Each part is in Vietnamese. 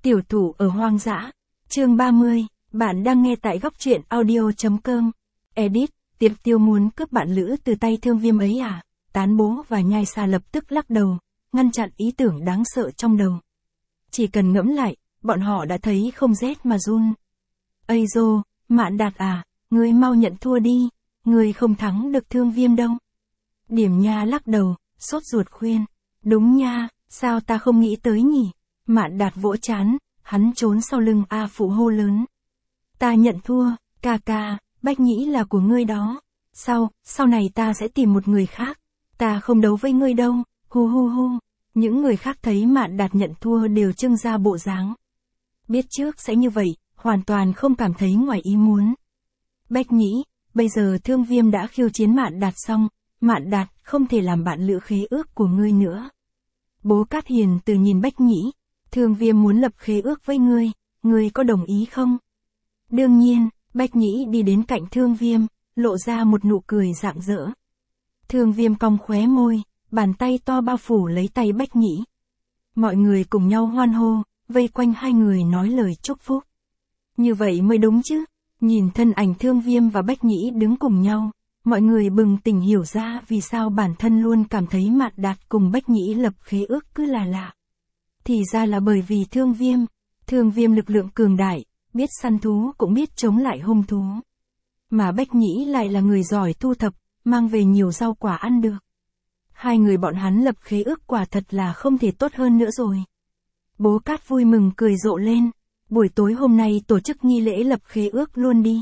Tiểu thủ ở hoang dã. Chương 30, bạn đang nghe tại góc truyện audio.com. Edit, Tiệp Tiêu muốn cướp bạn lữ từ tay Thương Viêm ấy à? Tán bố và Nhai Xa lập tức lắc đầu, ngăn chặn ý tưởng đáng sợ trong đầu. Chỉ cần ngẫm lại, bọn họ đã thấy không rét mà run. Ây dô, Mạn Đạt à, ngươi mau nhận thua đi, ngươi không thắng được Thương Viêm đâu. Điểm Nha lắc đầu, sốt ruột khuyên. Đúng nha, sao ta không nghĩ tới nhỉ? Mạn Đạt vỗ trán, hắn trốn sau lưng A Phụ hô lớn. Ta nhận thua, ca ca, Bách Nhĩ là của ngươi đó. Sau này ta sẽ tìm một người khác. Ta không đấu với ngươi đâu, hu hu hu. Những người khác thấy Mạn Đạt nhận thua đều trưng ra bộ dáng. Biết trước sẽ như vậy, hoàn toàn không cảm thấy ngoài ý muốn. Bách Nhĩ, bây giờ Thương Viêm đã khiêu chiến Mạn Đạt xong, Mạn Đạt không thể làm bạn lữ khế ước của ngươi nữa. Bố Cát Hiền từ nhìn Bách Nhĩ, Thương Viêm muốn lập khế ước với ngươi có đồng ý không? Đương nhiên, Bách Nhĩ đi đến cạnh Thương Viêm, lộ ra một nụ cười rạng rỡ. Thương Viêm cong khóe môi, bàn tay to bao phủ lấy tay Bách Nhĩ. Mọi người cùng nhau hoan hô, vây quanh hai người nói lời chúc phúc. Như vậy mới đúng chứ, nhìn thân ảnh Thương Viêm và Bách Nhĩ đứng cùng nhau, mọi người bừng tỉnh hiểu ra vì sao bản thân luôn cảm thấy Mạn Đạt cùng Bách Nhĩ lập khế ước cứ là lạ. Thì ra là bởi vì Thương Viêm lực lượng cường đại, biết săn thú cũng biết chống lại hung thú. Mà Bách Nhĩ lại là người giỏi thu thập, mang về nhiều rau quả ăn được. Hai người bọn hắn lập khế ước quả thật là không thể tốt hơn nữa rồi. Bố Cát vui mừng cười rộ lên, buổi tối hôm nay tổ chức nghi lễ lập khế ước luôn đi.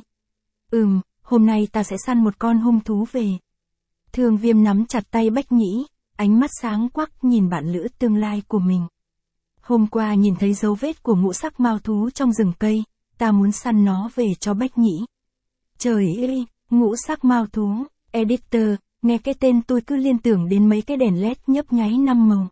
Hôm nay ta sẽ săn một con hung thú về. Thương Viêm nắm chặt tay Bách Nhĩ, ánh mắt sáng quắc nhìn bạn lữ tương lai của mình. Hôm qua nhìn thấy dấu vết của ngũ sắc mao thú trong rừng cây, ta muốn săn nó về cho Bách Nhĩ. Trời ơi, ngũ sắc mao thú, editor, nghe cái tên tôi cứ liên tưởng đến mấy cái đèn led nhấp nháy 5 màu.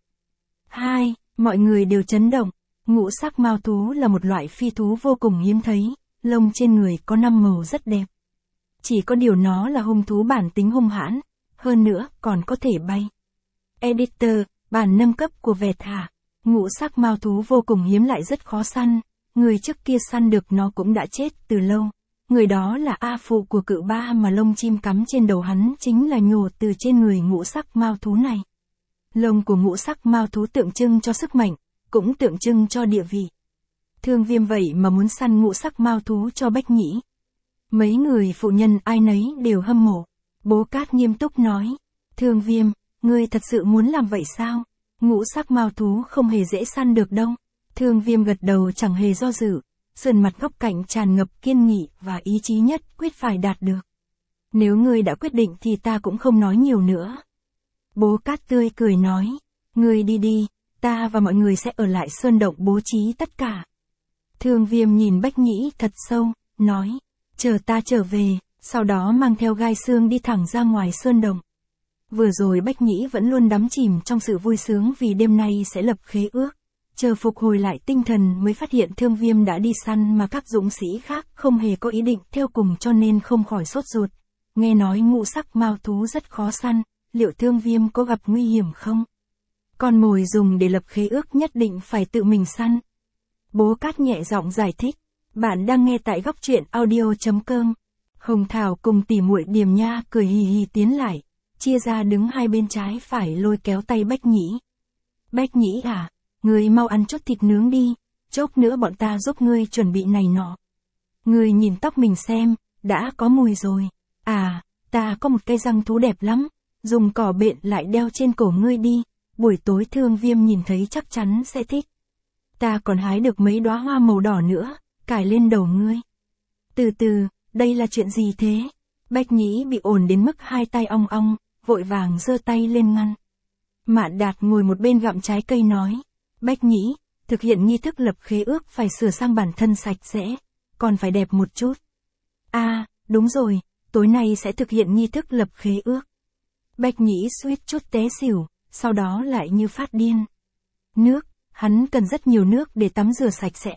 Mọi người đều chấn động, ngũ sắc mao thú là một loại phi thú vô cùng hiếm thấy, lông trên người có 5 màu rất đẹp. Chỉ có điều nó là hung thú bản tính hung hãn, hơn nữa còn có thể bay. Editor, bản nâng cấp của vẹt hả? Ngũ sắc mao thú vô cùng hiếm lại rất khó săn, người trước kia săn được nó cũng đã chết từ lâu. Người đó là A Phụ của Cự Ba mà lông chim cắm trên đầu hắn chính là nhổ từ trên người ngũ sắc mao thú này. Lông của ngũ sắc mao thú tượng trưng cho sức mạnh, cũng tượng trưng cho địa vị. Thương Viêm vậy mà muốn săn ngũ sắc mao thú cho Bách Nhĩ. Mấy người phụ nhân ai nấy đều hâm mộ. Bố Cát nghiêm túc nói, Thương Viêm, ngươi thật sự muốn làm vậy sao? Ngũ sắc mao thú không hề dễ săn được đâu. Thương Viêm gật đầu chẳng hề do dự, sườn mặt góc cạnh tràn ngập kiên nghị và ý chí nhất quyết phải đạt được. Nếu ngươi đã quyết định thì ta cũng không nói nhiều nữa. Bố Cát tươi cười nói, ngươi đi đi, ta và mọi người sẽ ở lại sơn động bố trí tất cả. Thương Viêm nhìn Bách Nhĩ thật sâu, nói, chờ ta trở về, sau đó mang theo gai xương đi thẳng ra ngoài sơn động. Vừa rồi Bách Nhĩ vẫn luôn đắm chìm trong sự vui sướng vì đêm nay sẽ lập khế ước. Chờ phục hồi lại tinh thần mới phát hiện Thương Viêm đã đi săn mà các dũng sĩ khác không hề có ý định theo cùng cho nên không khỏi sốt ruột. Nghe nói ngũ sắc mao thú rất khó săn, liệu Thương Viêm có gặp nguy hiểm không? Con mồi dùng để lập khế ước nhất định phải tự mình săn. Bố Cát nhẹ giọng giải thích. Bạn đang nghe tại góc truyện audio.com. Hồng Thảo cùng tỉ muội Điềm Nha cười hì hì tiến lại, chia ra đứng hai bên trái phải lôi kéo tay Bách Nhĩ. Bách Nhĩ à, ngươi mau ăn chút thịt nướng đi, chốc nữa bọn ta giúp ngươi chuẩn bị này nọ. Ngươi nhìn tóc mình xem, đã có mùi rồi. À, ta có một cây răng thú đẹp lắm, dùng cỏ bện lại đeo trên cổ ngươi đi, buổi tối Thương Viêm nhìn thấy chắc chắn sẽ thích. Ta còn hái được mấy đóa hoa màu đỏ nữa, cài lên đầu ngươi. Từ từ, đây là chuyện gì thế? Bách Nhĩ bị ồn đến mức hai tay ong ong, vội vàng giơ tay lên ngăn. Mạn Đạt ngồi một bên gặm trái cây nói, Bách Nhĩ, thực hiện nghi thức lập khế ước phải sửa sang bản thân sạch sẽ, còn phải đẹp một chút. À, đúng rồi, tối nay sẽ thực hiện nghi thức lập khế ước. Bách Nhĩ suýt chút té xỉu, sau đó lại như phát điên. Nước, hắn cần rất nhiều nước để tắm rửa sạch sẽ.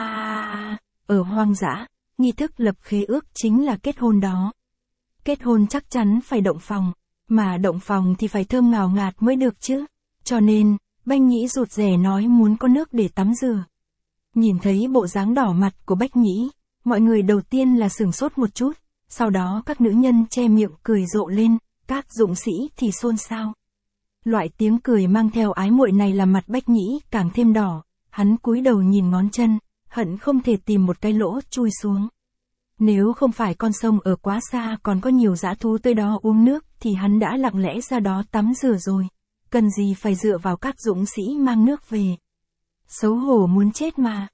Ở hoang dã, nghi thức lập khế ước chính là kết hôn đó. Kết hôn chắc chắn phải động phòng, mà động phòng thì phải thơm ngào ngạt mới được chứ. Cho nên, Bách Nhĩ rụt rè nói muốn có nước để tắm rửa. Nhìn thấy bộ dáng đỏ mặt của Bách Nhĩ, mọi người đầu tiên là sửng sốt một chút, sau đó các nữ nhân che miệng cười rộ lên, các dũng sĩ thì xôn xao. Loại tiếng cười mang theo ái muội này làm mặt Bách Nhĩ càng thêm đỏ, hắn cúi đầu nhìn ngón chân, hận không thể tìm một cái lỗ chui xuống. Nếu không phải con sông ở quá xa còn có nhiều dã thú tới đó uống nước thì hắn đã lặng lẽ ra đó tắm rửa rồi, cần gì phải dựa vào các dũng sĩ mang nước về. Xấu hổ muốn chết mà.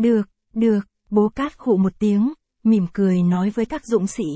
Được, Bố Cát khụ một tiếng, mỉm cười nói với các dũng sĩ.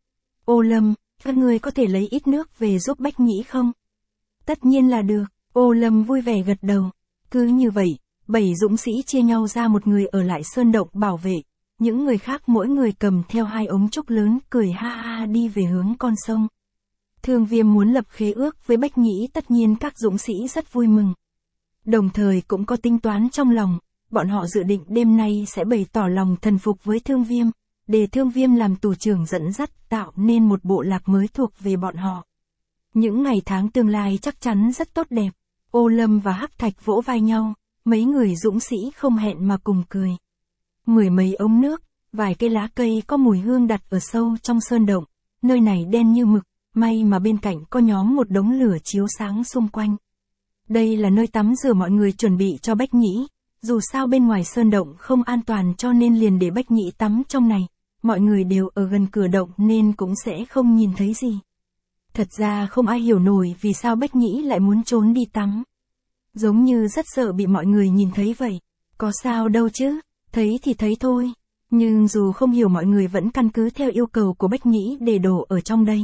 Ô Lâm, các ngươi có thể lấy ít nước về giúp Bách Nhĩ không? Tất nhiên là được, Ô Lâm vui vẻ gật đầu. Cứ như vậy, 7 dũng sĩ chia nhau ra một người ở lại sơn động bảo vệ, những người khác mỗi người cầm theo 2 ống trúc lớn cười ha ha đi về hướng con sông. Thương Viêm muốn lập khế ước với Bách Nhĩ, tất nhiên các dũng sĩ rất vui mừng. Đồng thời cũng có tính toán trong lòng, bọn họ dự định đêm nay sẽ bày tỏ lòng thần phục với Thương Viêm, để Thương Viêm làm tù trưởng dẫn dắt tạo nên một bộ lạc mới thuộc về bọn họ. Những ngày tháng tương lai chắc chắn rất tốt đẹp. Ô Lâm và Hắc Thạch vỗ vai nhau, mấy người dũng sĩ không hẹn mà cùng cười. 10 mấy ống nước, vài cây lá cây có mùi hương đặt ở sâu trong sơn động, nơi này đen như mực, may mà bên cạnh có nhóm một đống lửa chiếu sáng xung quanh. Đây là nơi tắm rửa mọi người chuẩn bị cho Bách Nhĩ, dù sao bên ngoài sơn động không an toàn cho nên liền để Bách Nhĩ tắm trong này, mọi người đều ở gần cửa động nên cũng sẽ không nhìn thấy gì. Thật ra không ai hiểu nổi vì sao Bách Nhĩ lại muốn trốn đi tắm. Giống như rất sợ bị mọi người nhìn thấy vậy. Có sao đâu chứ, thấy thì thấy thôi. Nhưng dù không hiểu mọi người vẫn căn cứ theo yêu cầu của Bách Nhĩ để đổ ở trong đấy.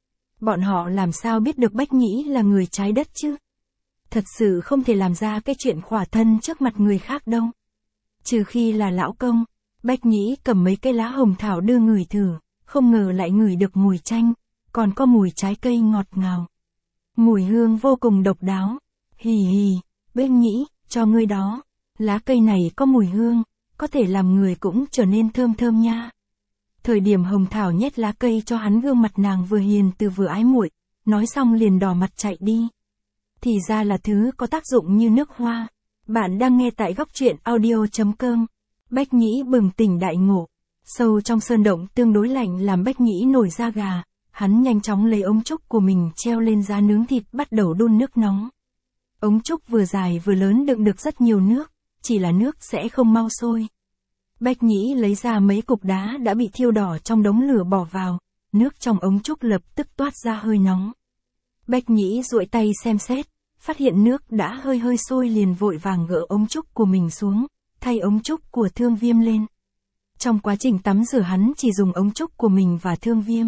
Bọn họ làm sao biết được Bách Nhĩ là người trái đất chứ? Thật sự không thể làm ra cái chuyện khỏa thân trước mặt người khác đâu. Trừ khi là lão công. Bách Nhĩ cầm mấy cây lá hồng thảo đưa ngửi thử, không ngờ lại ngửi được mùi chanh, còn có mùi trái cây ngọt ngào. Mùi hương vô cùng độc đáo. Hì hì, Bách Nhĩ, cho ngươi đó. Lá cây này có mùi hương, có thể làm người cũng trở nên thơm thơm nha. Thời điểm hồng thảo nhét lá cây cho hắn, gương mặt nàng vừa hiền từ vừa ái muội, nói xong liền đỏ mặt chạy đi. Thì ra là thứ có tác dụng như nước hoa. Bạn đang nghe tại góc truyện audio.com. Bách Nhĩ bừng tỉnh đại ngộ. Sâu trong sơn động tương đối lạnh làm Bách Nhĩ nổi da gà. Hắn nhanh chóng lấy ống trúc của mình treo lên giá nướng thịt, bắt đầu đun nước nóng. Ống trúc vừa dài vừa lớn đựng được rất nhiều nước, chỉ là nước sẽ không mau sôi. Bách Nhĩ lấy ra mấy cục đá đã bị thiêu đỏ trong đống lửa bỏ vào, nước trong ống trúc lập tức toát ra hơi nóng. Bách Nhĩ duỗi tay xem xét, phát hiện nước đã hơi sôi liền vội vàng gỡ ống trúc của mình xuống, thay ống trúc của Thương Viêm lên. Trong quá trình tắm rửa hắn chỉ dùng ống trúc của mình và Thương Viêm.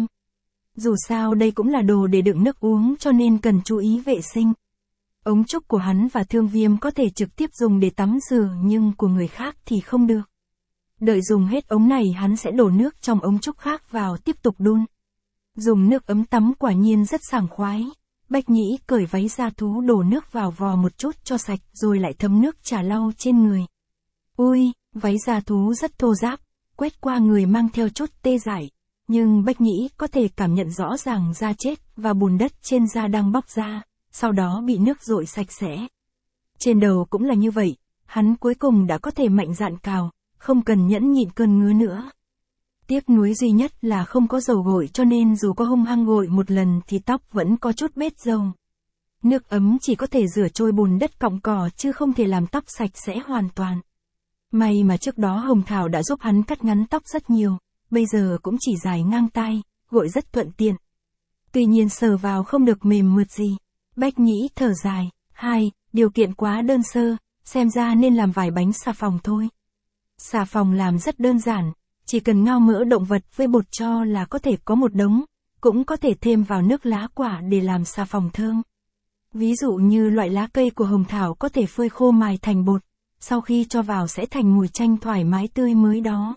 Dù sao đây cũng là đồ để đựng nước uống cho nên cần chú ý vệ sinh. Ống trúc của hắn và Thương Viêm có thể trực tiếp dùng để tắm rửa nhưng của người khác thì không được. Đợi dùng hết ống này hắn sẽ đổ nước trong ống trúc khác vào tiếp tục đun. Dùng nước ấm tắm quả nhiên rất sảng khoái. Bách Nhĩ cởi váy da thú đổ nước vào vò một chút cho sạch rồi lại thấm nước trà lau trên người. Ui, váy da thú rất thô ráp, quét qua người mang theo chút tê dại. Nhưng Bách Nhĩ có thể cảm nhận rõ ràng da chết và bùn đất trên da đang bóc ra, sau đó bị nước dội sạch sẽ. Trên đầu cũng là như vậy, hắn cuối cùng đã có thể mạnh dạn cào, không cần nhẫn nhịn cơn ngứa nữa. Tiếc nuối duy nhất là không có dầu gội cho nên dù có hung hăng gội một lần thì tóc vẫn có chút bết dầu. Nước ấm chỉ có thể rửa trôi bùn đất cọng cỏ chứ không thể làm tóc sạch sẽ hoàn toàn. May mà trước đó Hồng Thảo đã giúp hắn cắt ngắn tóc rất nhiều, bây giờ cũng chỉ dài ngang tai, gội rất thuận tiện. Tuy nhiên sờ vào không được mềm mượt gì. Bách Nhĩ thở dài, điều kiện quá đơn sơ, xem ra nên làm vài bánh xà phòng thôi. Xà phòng làm rất đơn giản, chỉ cần ngao mỡ động vật với bột cho là có thể có một đống, cũng có thể thêm vào nước lá quả để làm xà phòng thơm. Ví dụ như loại lá cây của Hồng Thảo có thể phơi khô mài thành bột, sau khi cho vào sẽ thành mùi chanh thoải mái tươi mới đó.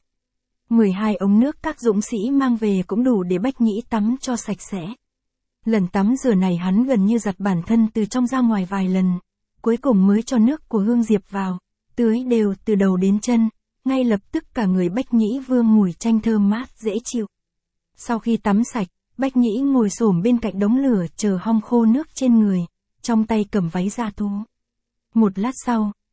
12 ống nước các dũng sĩ mang về cũng đủ để Bách Nhĩ tắm cho sạch sẽ. Lần tắm rửa này hắn gần như giặt bản thân từ trong ra ngoài vài lần, cuối cùng mới cho nước của hương diệp vào, tưới đều từ đầu đến chân, ngay lập tức cả người Bách Nhĩ vương mùi chanh thơm mát dễ chịu. Sau khi tắm sạch, Bách Nhĩ ngồi xổm bên cạnh đống lửa chờ hong khô nước trên người, trong tay cầm váy da thú. Một lát sau,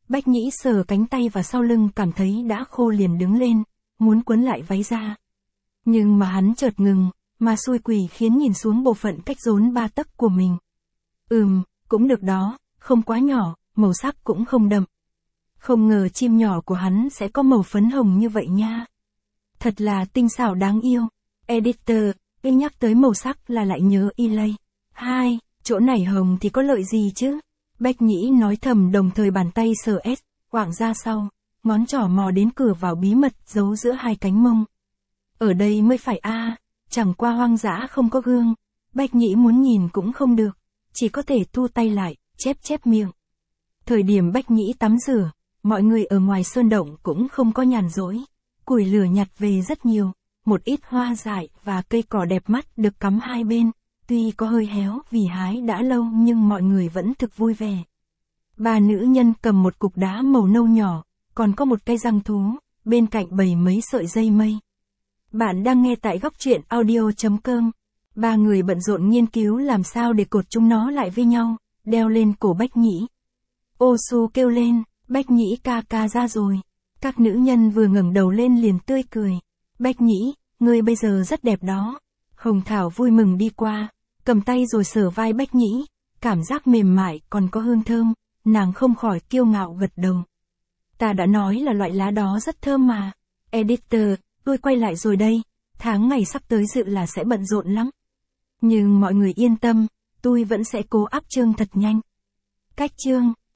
Bách Nhĩ sờ cánh tay và sau lưng cảm thấy đã khô liền đứng lên, muốn quấn lại váy ra. Nhưng mà hắn chợt ngừng, mà xui quỷ khiến nhìn xuống bộ phận cách rốn 3 tấc của mình. Cũng được đó, không quá nhỏ, màu sắc cũng không đậm. Không ngờ chim nhỏ của hắn sẽ có màu phấn hồng như vậy nha. Thật là tinh xảo đáng yêu. Editor, nhắc tới màu sắc là lại nhớ Ilay. Chỗ này hồng thì có lợi gì chứ? Bách Nhĩ nói thầm đồng thời bàn tay sờ quạng ra sau, ngón trỏ mò đến cửa vào bí mật giấu giữa hai cánh mông. Ở đây mới phải chẳng qua hoang dã không có gương. Bách Nhĩ muốn nhìn cũng không được, chỉ có thể thu tay lại, chép miệng. Thời điểm Bách Nhĩ tắm rửa, mọi người ở ngoài sơn động cũng không có nhàn rỗi. Củi lửa nhặt về rất nhiều, một ít hoa dại và cây cỏ đẹp mắt được cắm hai bên. Tuy có hơi héo vì hái đã lâu nhưng mọi người vẫn thực vui vẻ. 3 nữ nhân cầm một cục đá màu nâu nhỏ, còn có một cây răng thú, bên cạnh bầy mấy sợi dây mây. Bạn đang nghe tại góc truyện audio.com. 3 người bận rộn nghiên cứu làm sao để cột chúng nó lại với nhau, đeo lên cổ Bách Nhĩ. Ô Su kêu lên, Bách Nhĩ ca ra rồi. Các nữ nhân vừa ngẩng đầu lên liền tươi cười. Bách Nhĩ, ngươi bây giờ rất đẹp đó. Hồng Thảo vui mừng đi qua, cầm tay rồi sờ vai Bách Nhĩ, cảm giác mềm mại còn có hương thơm, nàng không khỏi kiêu ngạo gật đầu. Ta đã nói là loại lá đó rất thơm mà. Editor, tôi quay lại rồi đây, tháng ngày sắp tới dự là sẽ bận rộn lắm. Nhưng mọi người yên tâm, tôi vẫn sẽ cố áp chương thật nhanh. Cách chương